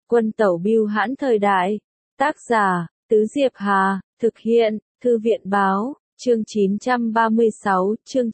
Quân tẩu bưu hãn thời đại. Tác giả, Tứ Diệp Hà, thực hiện, Thư viện báo, chương 936, chương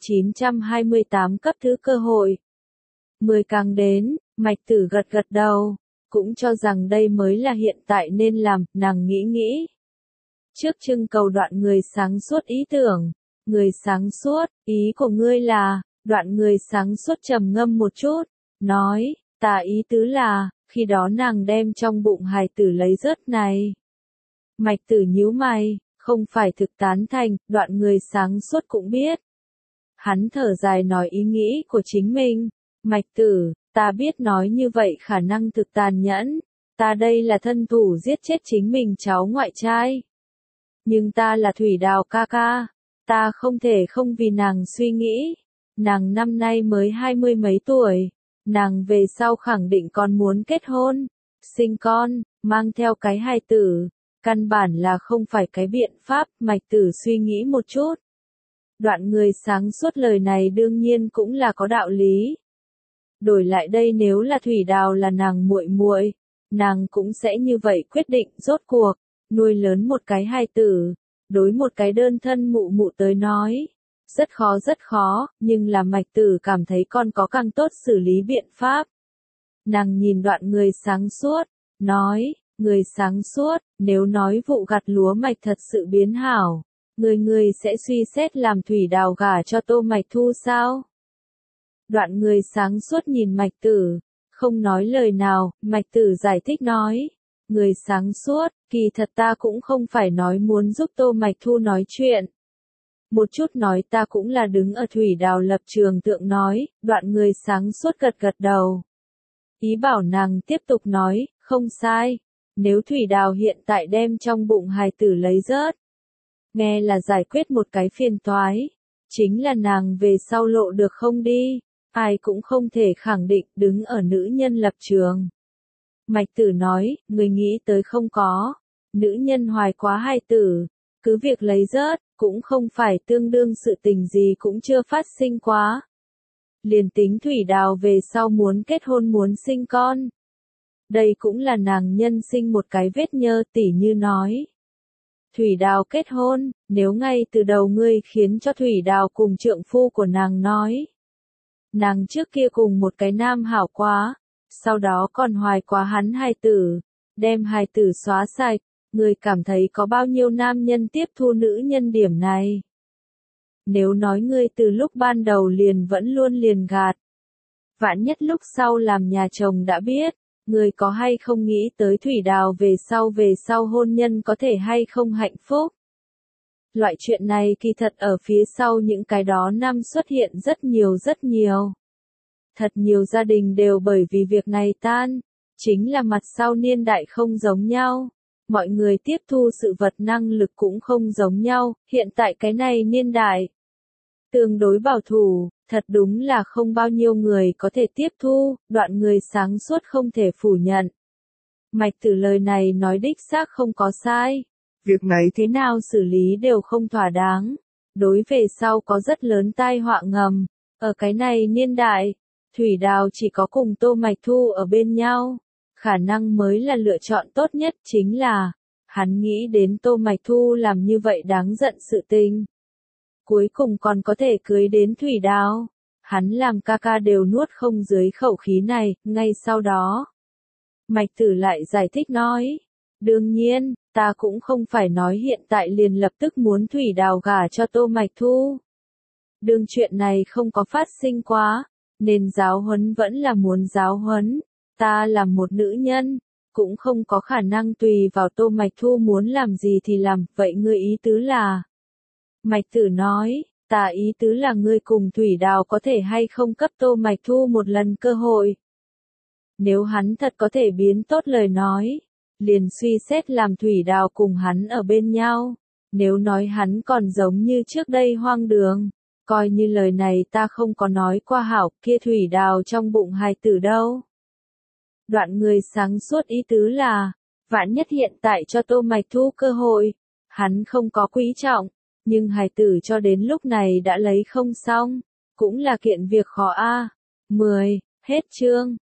928 cấp thứ cơ hội. 10 càng đến, Mạch Tử gật gật đầu, cũng cho rằng đây mới là hiện tại nên làm, nàng nghĩ. Trước trưng cầu đoạn người sáng suốt ý tưởng, người sáng suốt, ý của ngươi là, đoạn người sáng suốt trầm ngâm một chút, nói, ta ý tứ là, khi đó nàng đem trong bụng hài tử lấy rớt này. Mạch Tử nhíu mày, không phải thực tán thành, đoạn người sáng suốt cũng biết. Hắn thở dài nói ý nghĩ của chính mình, Mạch Tử, ta biết nói như vậy khả năng thực tàn nhẫn, ta đây là thân thủ giết chết chính mình cháu ngoại trai. Nhưng ta là Thủy Đào ca ca, ta không thể không vì nàng suy nghĩ, nàng năm nay mới 20 mấy tuổi, nàng về sau khẳng định còn muốn kết hôn, sinh con, mang theo cái hài tử, căn bản là không phải cái biện pháp, Mạch Tử suy nghĩ một chút. Đoạn người sáng suốt lời này đương nhiên cũng là có đạo lý. Đổi lại đây nếu là Thủy Đào là nàng muội muội, nàng cũng sẽ như vậy quyết định, rốt cuộc nuôi lớn một cái hài tử, đối một cái đơn thân mụ mụ tới nói, rất khó, nhưng là Mạch Tử cảm thấy con có càng tốt xử lý biện pháp. Nàng nhìn đoạn người sáng suốt, nói, người sáng suốt, nếu nói vụ gặt lúa mạch thật sự biến hảo, người sẽ suy xét làm Thủy Đào gả cho Tô Mạch Thu sao? Đoạn người sáng suốt nhìn Mạch Tử, không nói lời nào, Mạch Tử giải thích nói, người sáng suốt, kỳ thật ta cũng không phải nói muốn giúp Tô Mạch Thu nói chuyện. Một chút nói ta cũng là đứng ở Thủy Đào lập trường thượng nói, đoạn người sáng suốt gật gật đầu. Ý bảo nàng tiếp tục nói, không sai, nếu Thủy Đào hiện tại đem trong bụng hài tử lấy rớt, nghe là giải quyết một cái phiền toái, chính là nàng về sau lộ được không đi, ai cũng không thể khẳng định đứng ở nữ nhân lập trường. Mạch Tử nói, người nghĩ tới không có, nữ nhân hoài quá hài tử, cứ việc lấy rớt, cũng không phải tương đương sự tình gì cũng chưa phát sinh quá. Liền tính Thủy Đào về sau muốn kết hôn muốn sinh con. Đây cũng là nàng nhân sinh một cái vết nhơ, tỉ như nói. Thủy Đào kết hôn, nếu ngay từ đầu ngươi khiến cho Thủy Đào cùng trượng phu của nàng nói. Nàng trước kia cùng một cái nam hảo quá, sau đó còn hoài quá hắn hài tử, đem hài tử xóa sạch, ngươi cảm thấy có bao nhiêu nam nhân tiếp thu nữ nhân điểm này. Nếu nói ngươi từ lúc ban đầu liền vẫn luôn liền gạt. Vạn nhất lúc sau làm nhà chồng đã biết, ngươi có hay không nghĩ tới Thủy Đào về sau hôn nhân có thể hay không hạnh phúc. Loại chuyện này kỳ thật ở phía sau những cái đó năm xuất hiện rất nhiều. Thật nhiều gia đình đều bởi vì việc này tan, chính là mặt sau niên đại không giống nhau. Mọi người tiếp thu sự vật năng lực cũng không giống nhau, hiện tại cái này niên đại tương đối bảo thủ, thật đúng là không bao nhiêu người có thể tiếp thu, đoạn người sáng suốt không thể phủ nhận. Mạch Tử lời này nói đích xác không có sai. Việc này thế nào xử lý đều không thỏa đáng. Đối về sau có rất lớn tai họa ngầm. Ở cái này niên đại, Thủy Đào chỉ có cùng Tô Mạch Thu ở bên nhau. Khả năng mới là lựa chọn tốt nhất chính là, hắn nghĩ đến Tô Mạch Thu làm như vậy đáng giận sự tình. Cuối cùng còn có thể cưới đến Thủy Đào. Hắn làm ca ca đều nuốt không dưới khẩu khí này, ngay sau đó. Mạch Tử lại giải thích nói, đương nhiên, ta cũng không phải nói hiện tại liền lập tức muốn Thủy Đào gả cho Tô Mạch Thu. Đương chuyện này không có phát sinh quá, nên giáo huấn vẫn là muốn giáo huấn. Ta là một nữ nhân, cũng không có khả năng tùy vào Tô Mạch Thu muốn làm gì thì làm, vậy ngươi ý tứ là? Mạch Tử nói, ta ý tứ là ngươi cùng Thủy Đào có thể hay không cấp Tô Mạch Thu một lần cơ hội. Nếu hắn thật có thể biến tốt lời nói, liền suy xét làm Thủy Đào cùng hắn ở bên nhau. Nếu nói hắn còn giống như trước đây hoang đường, coi như lời này ta không có nói qua hảo, kia Thủy Đào trong bụng hài tử đâu. Đoạn người sáng suốt ý tứ là, vạn nhất hiện tại cho Tô Mạch Thu cơ hội, hắn không có quý trọng, nhưng hài tử cho đến lúc này đã lấy không xong, cũng là kiện việc khó a. 10. Hết chương.